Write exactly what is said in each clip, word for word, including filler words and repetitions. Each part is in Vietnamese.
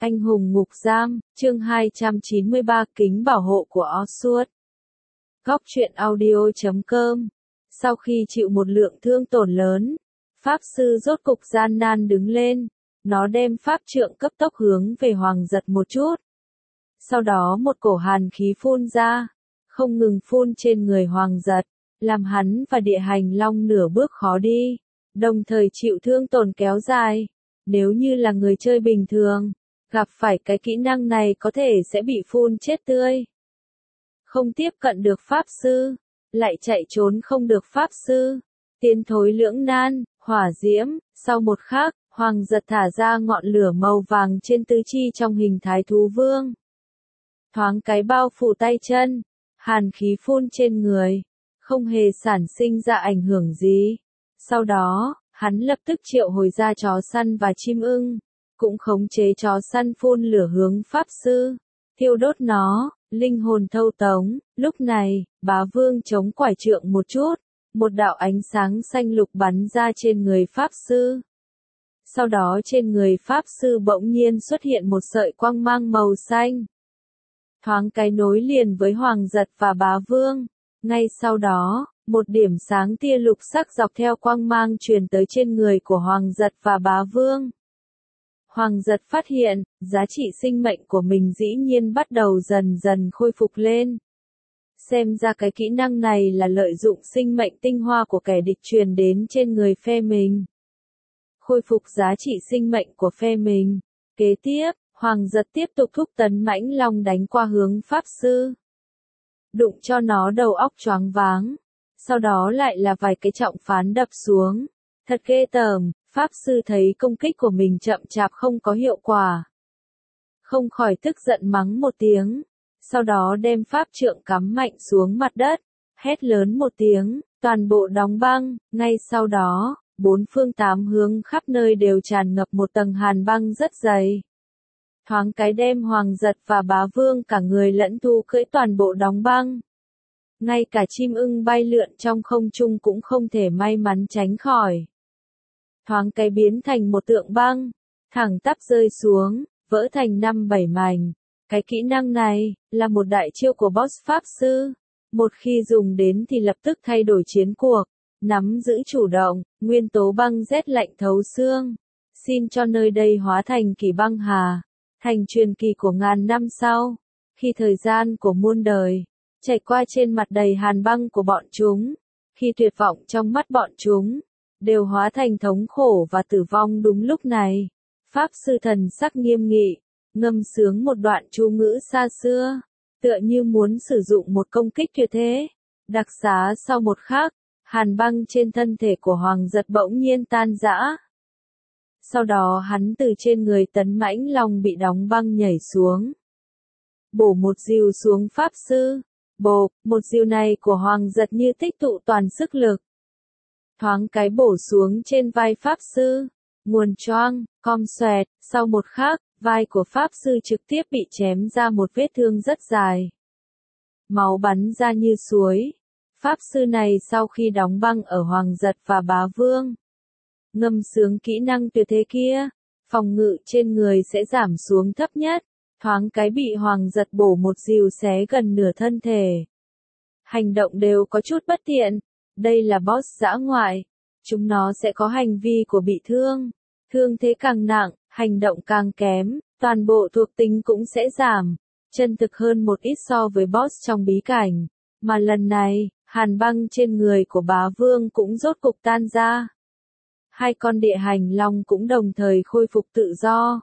Anh hùng ngục giam, chương hai trăm chín mươi ba kính bảo hộ của Oswald. Góc truyện audio chấm com. Sau khi chịu một lượng thương tổn lớn, Pháp sư rốt cục gian nan đứng lên. Nó đem pháp trượng cấp tốc hướng về Hoàng Giật một chút. Sau đó một cổ hàn khí phun ra, không ngừng phun trên người Hoàng Giật, làm hắn và địa hành long nửa bước khó đi, đồng thời chịu thương tổn kéo dài. Nếu như là người chơi bình thường, gặp phải cái kỹ năng này có thể sẽ bị phun chết tươi. Không tiếp cận được pháp sư, lại chạy trốn không được pháp sư. Tiến thối lưỡng nan, hỏa diễm, sau một khắc, Hoàng Giật thả ra ngọn lửa màu vàng trên tứ chi trong hình thái thú vương. Thoáng cái bao phủ tay chân, hàn khí phun trên người, không hề sản sinh ra ảnh hưởng gì. Sau đó, hắn lập tức triệu hồi ra chó săn và chim ưng, cũng khống chế chó săn phun lửa hướng pháp sư, thiêu đốt nó, linh hồn thâu tống. Lúc này, bá vương chống quải trượng một chút, một đạo ánh sáng xanh lục bắn ra trên người pháp sư. Sau đó trên người pháp sư bỗng nhiên xuất hiện một sợi quang mang màu xanh. Thoáng cái nối liền với Hoàng Giật và bá vương. Ngay sau đó, một điểm sáng tia lục sắc dọc theo quang mang truyền tới trên người của Hoàng Giật và bá vương. Hoàng Giật phát hiện, giá trị sinh mệnh của mình dĩ nhiên bắt đầu dần dần khôi phục lên. Xem ra cái kỹ năng này là lợi dụng sinh mệnh tinh hoa của kẻ địch truyền đến trên người phe mình. Khôi phục giá trị sinh mệnh của phe mình. Kế tiếp, Hoàng Giật tiếp tục thúc tấn mãnh long đánh qua hướng pháp sư. Đụng cho nó đầu óc choáng váng. Sau đó lại là vài cái trọng phán đập xuống. Thật ghê tởm, pháp sư thấy công kích của mình chậm chạp không có hiệu quả. Không khỏi tức giận mắng một tiếng. Sau đó đem pháp trượng cắm mạnh xuống mặt đất. Hét lớn một tiếng, toàn bộ đóng băng. Ngay sau đó, bốn phương tám hướng khắp nơi đều tràn ngập một tầng hàn băng rất dày. Thoáng cái đem Hoàng Giật và bá vương cả người lẫn thú cưỡi toàn bộ đóng băng. Ngay cả chim ưng bay lượn trong không trung cũng không thể may mắn tránh khỏi. Thoáng cái biến thành một tượng băng, thẳng tắp rơi xuống, vỡ thành năm bảy mảnh. Cái kỹ năng này, là một đại chiêu của boss pháp sư. Một khi dùng đến thì lập tức thay đổi chiến cuộc, nắm giữ chủ động, nguyên tố băng rét lạnh thấu xương. Xin cho nơi đây hóa thành kỳ băng hà, thành truyền kỳ của ngàn năm sau. Khi thời gian của muôn đời chảy qua trên mặt đầy hàn băng của bọn chúng, khi tuyệt vọng trong mắt bọn chúng đều hóa thành thống khổ và tử vong đúng lúc này, pháp sư thần sắc nghiêm nghị, ngâm sướng một đoạn chú ngữ xa xưa, tựa như muốn sử dụng một công kích tuyệt thế. Đặc xá sau một khắc, hàn băng trên thân thể của Hoàng Giật bỗng nhiên tan rã. Sau đó hắn từ trên người tấn mãnh long bị đóng băng nhảy xuống, bổ một dìu xuống pháp sư. Bộp, một dìu này của Hoàng Giật như tích tụ toàn sức lực. Thoáng cái bổ xuống trên vai pháp sư, nguồn choang, com xoẹt, sau một khắc, vai của pháp sư trực tiếp bị chém ra một vết thương rất dài. Máu bắn ra như suối. Pháp sư này sau khi đóng băng ở Hoàng Giật và bá vương, ngâm sướng kỹ năng tuyệt thế kia, phòng ngự trên người sẽ giảm xuống thấp nhất. Thoáng cái bị Hoàng Giật bổ một dìu xé gần nửa thân thể. Hành động đều có chút bất tiện. Đây là boss dã ngoại. Chúng nó sẽ có hành vi của bị thương. Thương thế càng nặng, hành động càng kém, toàn bộ thuộc tính cũng sẽ giảm. Chân thực hơn một ít so với boss trong bí cảnh. Mà lần này, hàn băng trên người của bá vương cũng rốt cục tan ra. Hai con địa hành long cũng đồng thời khôi phục tự do.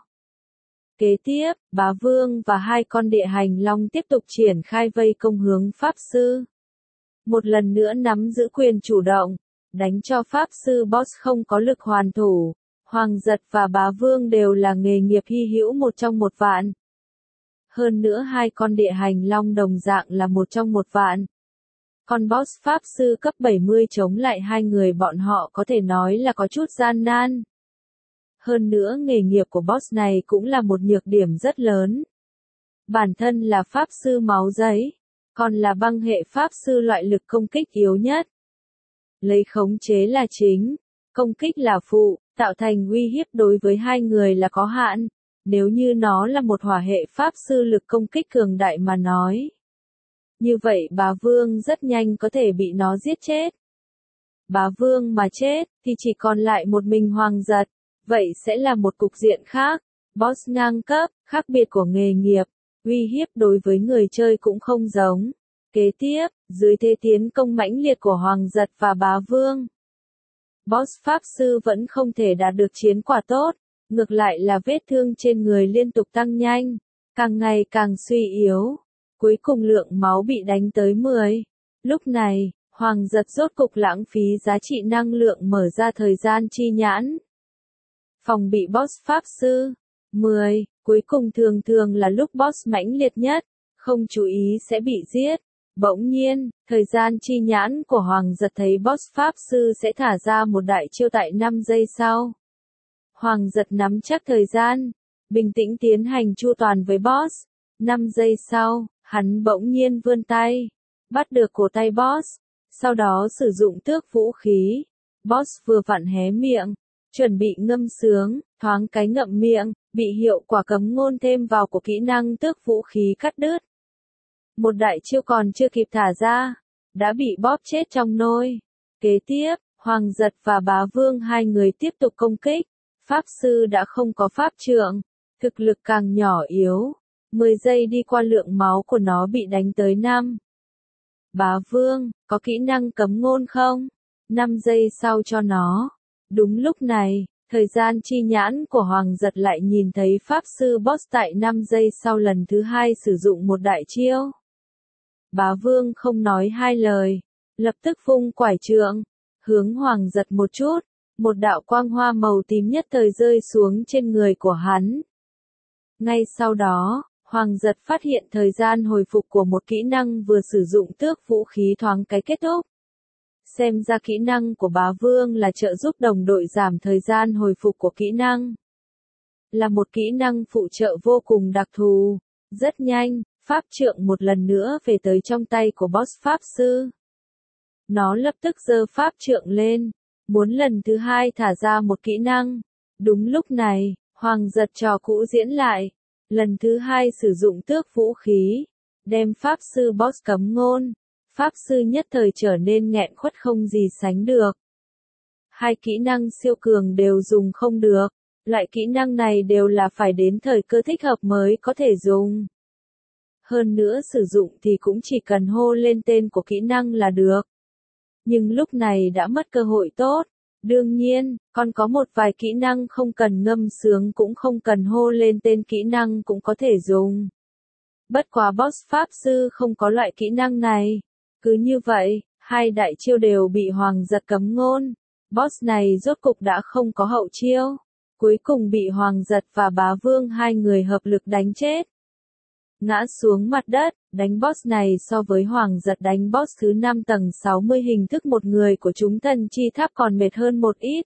Kế tiếp, bá vương và hai con địa hành long tiếp tục triển khai vây công hướng pháp sư. Một lần nữa nắm giữ quyền chủ động, đánh cho pháp sư boss không có lực hoàn thủ. Hoàng Giật và bá vương đều là nghề nghiệp hy hữu một trong một vạn. Hơn nữa hai con địa hành long đồng dạng là một trong một vạn. Con boss pháp sư cấp bảy mươi chống lại hai người bọn họ có thể nói là có chút gian nan. Hơn nữa nghề nghiệp của boss này cũng là một nhược điểm rất lớn. Bản thân là pháp sư máu giấy, còn là băng hệ pháp sư loại lực công kích yếu nhất. Lấy khống chế là chính, công kích là phụ, tạo thành uy hiếp đối với hai người là có hạn. Nếu như nó là một hỏa hệ pháp sư lực công kích cường đại mà nói. Như vậy bá vương rất nhanh có thể bị nó giết chết. Bá vương mà chết, thì chỉ còn lại một mình Hoàng Giật. Vậy sẽ là một cục diện khác. Boss ngang cấp, khác biệt của nghề nghiệp, uy hiếp đối với người chơi cũng không giống. Kế tiếp, dưới thế tiến công mãnh liệt của Hoàng Giật và bá vương, boss pháp sư vẫn không thể đạt được chiến quả tốt, ngược lại là vết thương trên người liên tục tăng nhanh, càng ngày càng suy yếu. Cuối cùng lượng máu bị đánh tới mười. Lúc này, Hoàng Giật rốt cục lãng phí giá trị năng lượng mở ra thời gian chi nhãn. Phòng bị boss pháp sư. mười. Cuối cùng thường thường là lúc boss mãnh liệt nhất, không chú ý sẽ bị giết. Bỗng nhiên, thời gian chi nhãn của Hoàng Giật thấy boss pháp sư sẽ thả ra một đại chiêu tại năm giây sau. Hoàng Giật nắm chắc thời gian, bình tĩnh tiến hành chu toàn với boss. năm giây sau, hắn bỗng nhiên vươn tay, bắt được cổ tay boss, sau đó sử dụng tước vũ khí. Boss vừa vặn hé miệng, chuẩn bị ngâm sướng, thoáng cái ngậm miệng, bị hiệu quả cấm ngôn thêm vào của kỹ năng tước vũ khí cắt đứt. Một đại chiêu còn chưa kịp thả ra, đã bị bóp chết trong nôi. Kế tiếp, Hoàng Giật và bá vương hai người tiếp tục công kích. Pháp sư đã không có pháp trượng, thực lực càng nhỏ yếu. mười giây đi qua lượng máu của nó bị đánh tới năm. Bá vương, có kỹ năng cấm ngôn không? năm giây sau cho nó. Đúng lúc này, thời gian chi nhãn của Hoàng Giật lại nhìn thấy pháp sư boss tại năm giây sau lần thứ hai sử dụng một đại chiêu. Bá vương không nói hai lời, lập tức vung quải trượng, hướng Hoàng Giật một chút, một đạo quang hoa màu tím nhất thời rơi xuống trên người của hắn. Ngay sau đó, Hoàng Giật phát hiện thời gian hồi phục của một kỹ năng vừa sử dụng tước vũ khí thoáng cái kết thúc. Xem ra kỹ năng của bá vương là trợ giúp đồng đội giảm thời gian hồi phục của kỹ năng. Là một kỹ năng phụ trợ vô cùng đặc thù. Rất nhanh, pháp trượng một lần nữa về tới trong tay của boss pháp sư. Nó lập tức giơ pháp trượng lên, muốn lần thứ hai thả ra một kỹ năng. Đúng lúc này, Hoàng Giật trò cũ diễn lại. Lần thứ hai sử dụng tước vũ khí, đem pháp sư boss cấm ngôn. Pháp sư nhất thời trở nên nghẹn khuất không gì sánh được. Hai kỹ năng siêu cường đều dùng không được, loại kỹ năng này đều là phải đến thời cơ thích hợp mới có thể dùng. Hơn nữa sử dụng thì cũng chỉ cần hô lên tên của kỹ năng là được. Nhưng lúc này đã mất cơ hội tốt. Đương nhiên, còn có một vài kỹ năng không cần ngâm sướng cũng không cần hô lên tên kỹ năng cũng có thể dùng. Bất quá boss pháp sư không có loại kỹ năng này. Cứ như vậy, hai đại chiêu đều bị Hoàng Giật cấm ngôn. Boss này rốt cục đã không có hậu chiêu. Cuối cùng bị Hoàng Giật và bá vương hai người hợp lực đánh chết. Ngã xuống mặt đất, đánh boss này so với Hoàng Giật đánh boss thứ năm tầng sáu mươi hình thức một người của chúng thần chi tháp còn mệt hơn một ít.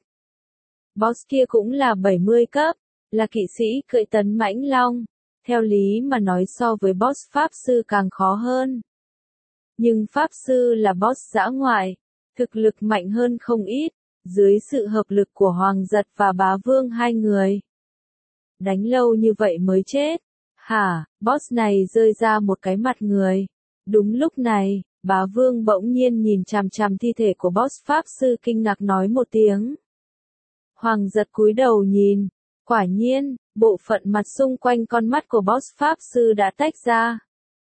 Boss kia cũng là bảy mươi cấp, là kỵ sĩ cưỡi tấn mãnh long. Theo lý mà nói so với boss pháp sư càng khó hơn. Nhưng pháp sư là boss dã ngoại, thực lực mạnh hơn không ít, dưới sự hợp lực của Hoàng Giật và bá vương hai người. Đánh lâu như vậy mới chết. Hả, boss này rơi ra một cái mặt người. Đúng lúc này, bá vương bỗng nhiên nhìn chằm chằm thi thể của boss pháp sư kinh ngạc nói một tiếng. Hoàng Giật cúi đầu nhìn, quả nhiên, bộ phận mặt xung quanh con mắt của boss pháp sư đã tách ra.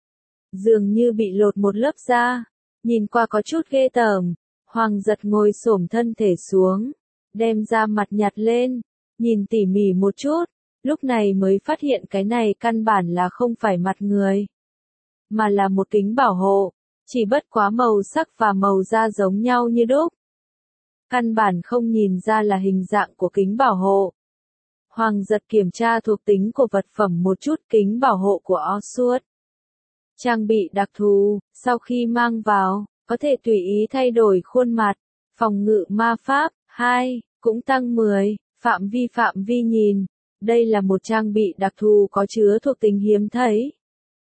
Dường như bị lột một lớp da, nhìn qua có chút ghê tởm. Hoàng Giật ngồi xổm thân thể xuống, đem ra mặt nhặt lên, nhìn tỉ mỉ một chút, lúc này mới phát hiện cái này căn bản là không phải mặt người, mà là một kính bảo hộ, chỉ bất quá màu sắc và màu da giống nhau như đúc. Căn bản không nhìn ra là hình dạng của kính bảo hộ. Hoàng Giật kiểm tra thuộc tính của vật phẩm một chút. Kính bảo hộ của Oswald. Trang bị đặc thù, sau khi mang vào, có thể tùy ý thay đổi khuôn mặt, phòng ngự ma pháp, hai, cũng tăng mười, phạm vi phạm vi nhìn. Đây là một trang bị đặc thù có chứa thuộc tính hiếm thấy.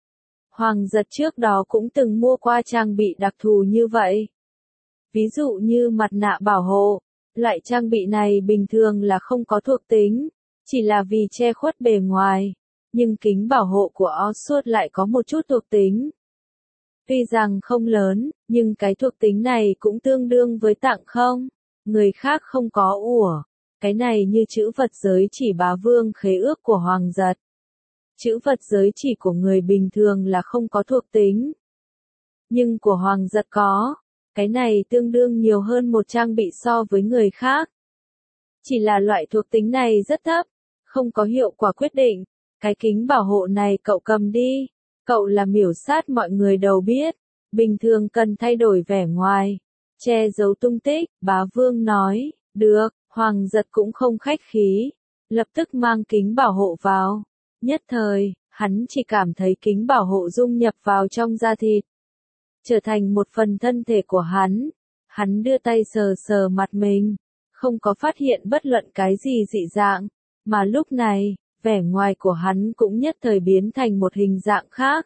Hoàng Giật trước đó cũng từng mua qua trang bị đặc thù như vậy. Ví dụ như mặt nạ bảo hộ, loại trang bị này bình thường là không có thuộc tính, chỉ là vì che khuất bề ngoài, nhưng kính bảo hộ của Oswald lại có một chút thuộc tính. Tuy rằng không lớn, nhưng cái thuộc tính này cũng tương đương với tặng không, người khác không có ủa. Cái này như chữ vật giới chỉ bá vương khế ước của Hoàng Giật. Chữ vật giới chỉ của người bình thường là không có thuộc tính. Nhưng của Hoàng Giật có, cái này tương đương nhiều hơn một trang bị so với người khác. Chỉ là loại thuộc tính này rất thấp, không có hiệu quả quyết định. Cái kính bảo hộ này cậu cầm đi, cậu là miểu sát mọi người đầu biết, bình thường cần thay đổi vẻ ngoài, che giấu tung tích, bá vương nói, được, Hoàng Giật cũng không khách khí, lập tức mang kính bảo hộ vào. Nhất thời, hắn chỉ cảm thấy kính bảo hộ dung nhập vào trong da thịt, trở thành một phần thân thể của hắn. Hắn đưa tay sờ sờ mặt mình, không có phát hiện bất luận cái gì dị dạng, mà lúc này, vẻ ngoài của hắn cũng nhất thời biến thành một hình dạng khác.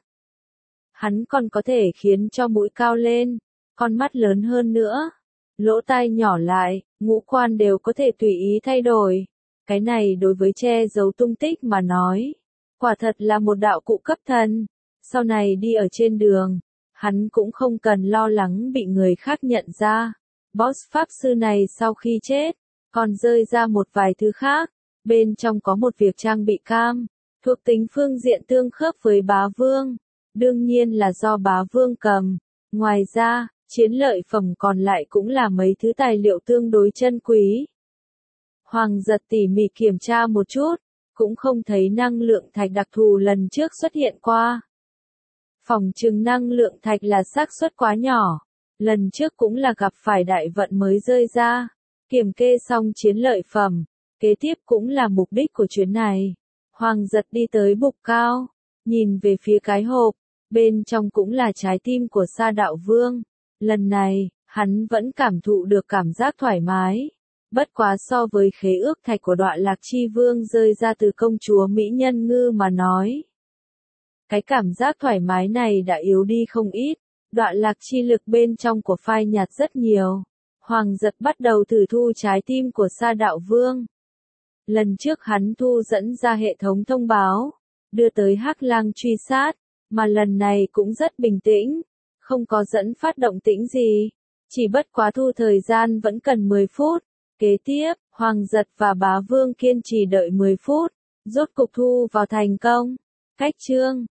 Hắn còn có thể khiến cho mũi cao lên, con mắt lớn hơn nữa, lỗ tai nhỏ lại, ngũ quan đều có thể tùy ý thay đổi. Cái này đối với che giấu tung tích mà nói, quả thật là một đạo cụ cấp thần. Sau này đi ở trên đường, hắn cũng không cần lo lắng bị người khác nhận ra. Boss pháp sư này sau khi chết, còn rơi ra một vài thứ khác. Bên trong có một việc trang bị cam, thuộc tính phương diện tương khớp với bá vương. Đương nhiên là do bá vương cầm. Ngoài ra, chiến lợi phẩm còn lại cũng là mấy thứ tài liệu tương đối chân quý. Hoàng Giật tỉ mỉ kiểm tra một chút, cũng không thấy năng lượng thạch đặc thù lần trước xuất hiện qua. Phỏng chừng năng lượng thạch là xác suất quá nhỏ, lần trước cũng là gặp phải đại vận mới rơi ra. Kiểm kê xong chiến lợi phẩm, kế tiếp cũng là mục đích của chuyến này. Hoàng Giật đi tới bục cao, nhìn về phía cái hộp, bên trong cũng là trái tim của Sa Đạo Vương. Lần này, hắn vẫn cảm thụ được cảm giác thoải mái. Bất quá so với khế ước thạch của Đoạ Lạc Chi Vương rơi ra từ công chúa Mỹ Nhân Ngư mà nói, cái cảm giác thoải mái này đã yếu đi không ít. Đoạ lạc chi lực bên trong của phai nhạt rất nhiều. Hoàng Giật bắt đầu thử thu trái tim của Sa Đạo Vương. Lần trước hắn thu dẫn ra hệ thống thông báo, đưa tới Hắc Lang truy sát, mà lần này cũng rất bình tĩnh, không có dẫn phát động tĩnh gì, chỉ bất quá thu thời gian vẫn cần mười phút. Kế tiếp, Hoàng Giật và Bá Vương kiên trì đợi mười phút, rốt cục thu vào thành công. Cách chương